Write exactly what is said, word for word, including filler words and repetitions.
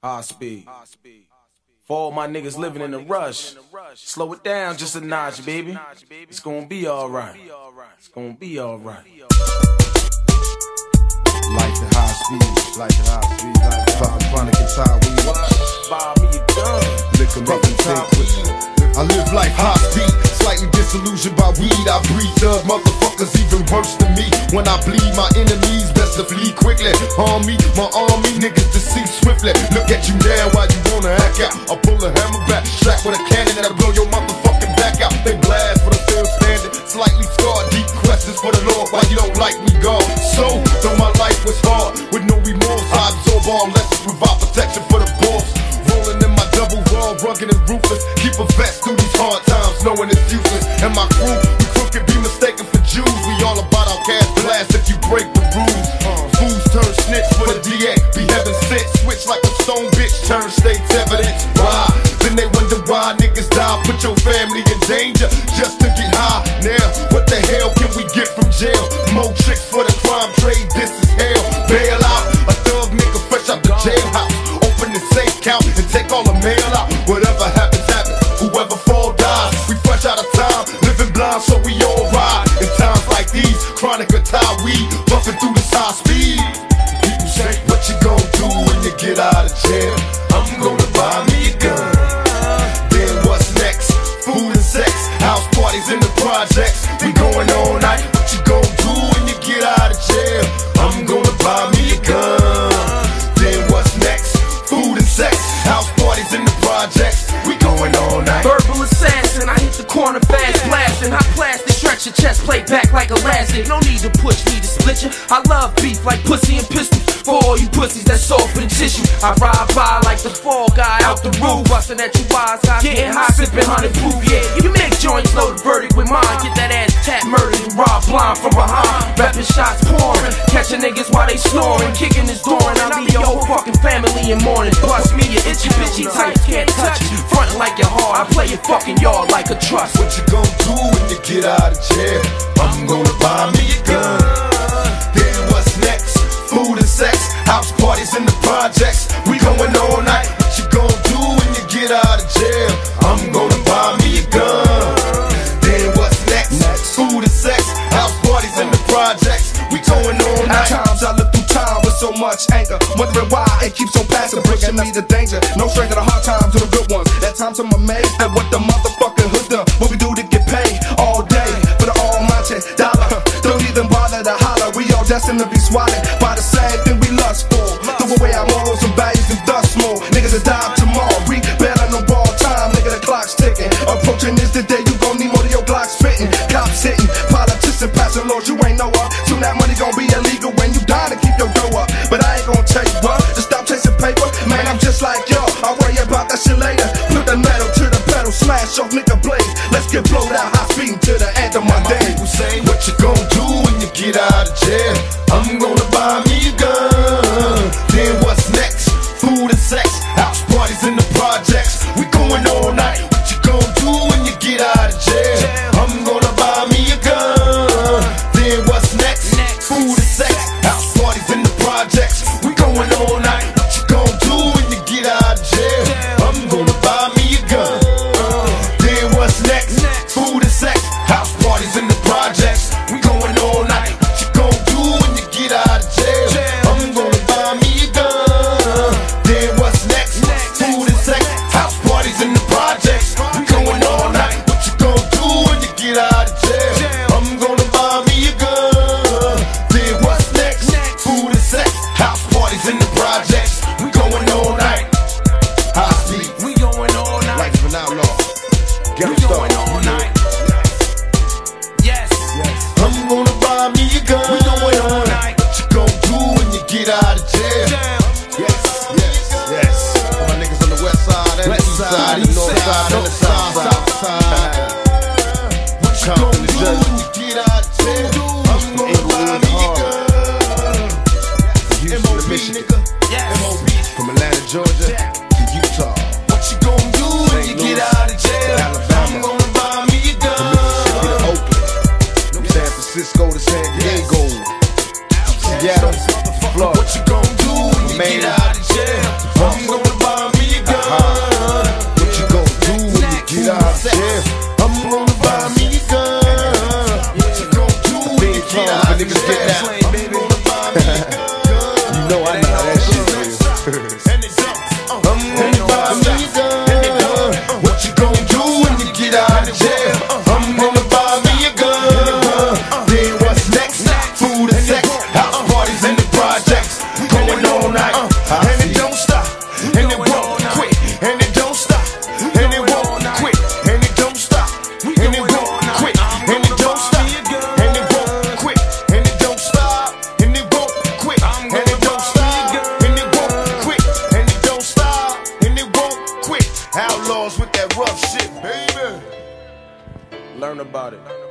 High speed. For all my niggas living in a rush, slow it down just a notch, baby. It's gonna be alright. It's gonna be alright. Life at high speed, life at high speed, life at fucking chronic and tie weed. Buy me a gun. Liquor making take with you. I live life high speed, slightly disillusioned by weed. I breathe thug motherfuckers even worse than me. When I bleed my enemies, best to flee quickly. Harm me, my army, niggas deceive swiftly. Look at you now while you wanna hack out. I pull a hammer back, strap with a cannon and I blow your motherfucking back out. They blast for the still standing, slightly scarred. Deep questions for the Lord, why you don't like me, God? So, though my life was hard, with no remorse, I absorb all lessons, provide protection for the boss. Rolling in my double wall, rugged and ruthless. Keep a vest through these hard times, knowing it's useless. And my crew, we crooked, be mistaken for Jews. We all about our cash blast if you break the rules. Fools turn snitch for the D A, be heaven sent. Switch like a stone bitch, turn state's evidence. Why? Then they wonder why niggas die. Put your family in danger just to get high. Now, what the hell can we get from jail? More tricks for the crime trade, this is hell. Bail out, a thug nigga fresh out the jailhouse. Open the safe count and take all the mail out. Whatever happens, happens. Whoever fall dies. We fresh out of time, living blind, so we all ride. In times like these, chronic or tie weed, buffing through this high speed. People say, what you gon' do when you get out of jail? I'm gonna buy me a gun. Then what's next? Food and sex, house parties in the projects. We going all night. What you gon' do when you get out of jail? I'm gonna buy me a gun. Then what's next? Food and sex, house parties in the projects. We going all night. Verbal assassin, I hit the corner fast, blasting. Hot plastic, stretch your chest, play back like elastic. No need to push me to split you. I love beef like pussy and pistols. For all you pussies that's soft for the tissue. I ride by like the fall guy out the roof, busting at you wise guys, getting high, sipping hundred proof. Yeah, you make joints, load the verdict with mine. Get that ass tap, murdered and robbed blind from behind. Rapping shots pouring, catching niggas while they snoring, kicking his door and I'll leave your whole fucking family in mourning. Bust me, your itchy bitchy tights can't touch you. Frontin' like your heart, I play your fucking yard like a trust. What you gon' do when you get out of jail? I'm gonna buy me a gun. Then what's next? Food and sex, house parties in the projects. We going all night. What you gon' do when you get out of jail? I'm gonna buy me a gun. Then what's next? Food and sex, house parties in the projects. We going all night. At times I look through time with so much anger, wondering why it keeps on passing, bringing me to danger. No stranger to hard times to the good ones. At times I'm amazed at what the motherfucking hood done. What we do to get paid all day for the almighty dollar. Don't even bother to holler. We all destined to be swallowed by the same thing we lust for. Throw away our morals and values and dust more. Niggas will die tomorrow. We better no ball time. Nigga, the clock's ticking. Approaching is the day you gon' need more of your Glock spitting. Cops hitting, politicians passing laws you ain't know of. Soon that money gon' be illegal when you die to keep your dough up. But I ain't gon' tell you what, just stop chasing paper. Man, I'm just like yo, I'll worry about that shit later. Put the metal to the pedal, smash off nigga blade. Let's get blowed out high speed to the end of my day. People say, what you gon' do when you get out of jail? I'm gonna buy me a gun. Then what's next? Food and sex, house parties in the projects. We going all night. What you gon' do when you get out of jail? I'm gonna buy me a gun. Then what's next? Food and sex, house parties in the projects. We going all night. What you gon' do when you get out of jail? I'm gonna buy me a gun. Then what's next? Food and sex, house parties in the projects. We going all night. What you gon' do when you get out of jail? I'm gonna buy me a gun. Then what's next? Food and sex, house parties in the projects. We going all night. What you gon' do when you get out of jail? I'm gonna buy me a gun. Then what's next? Food and sex, house parties in the projects. We going all night. High speed. We going all night. Life of an outlaw. Get We him going started. all night. Yes. I'm gonna buy me a gun. We going all night. What you gon' do when you get out of jail? Yes, yes, yes. All my niggas on the west side and the east side, the north side and the south side. What you gon' do when you get out of jail? I'm gonna buy me a gun. From Houston to Michigan, Yes. from Atlanta, Georgia to Utah. What you gon' do when you get out of jail? Alabama. I'm gonna buy me a From gun. Mississippi to Oakland, from San Francisco to San Diego, Seattle, Florida. What you gon' do when you Man. get out of jail? I'm gonna and buy me a gun. What you gon' do when you get out of jail? I'm gonna buy me a gun. Then what's next? Food and sex, house parties in the projects, going all night, and it don't stop, and it won't quit, and it don't stop, and it won't quit, and it don't stop, and it won't quit, and it don't stop, and it won't quit, and it don't stop, and it won't quit, and it don't stop, and it won't quit, and it don't stop, and it won't quit. Outlaws with that rough shit, baby. Learn about it.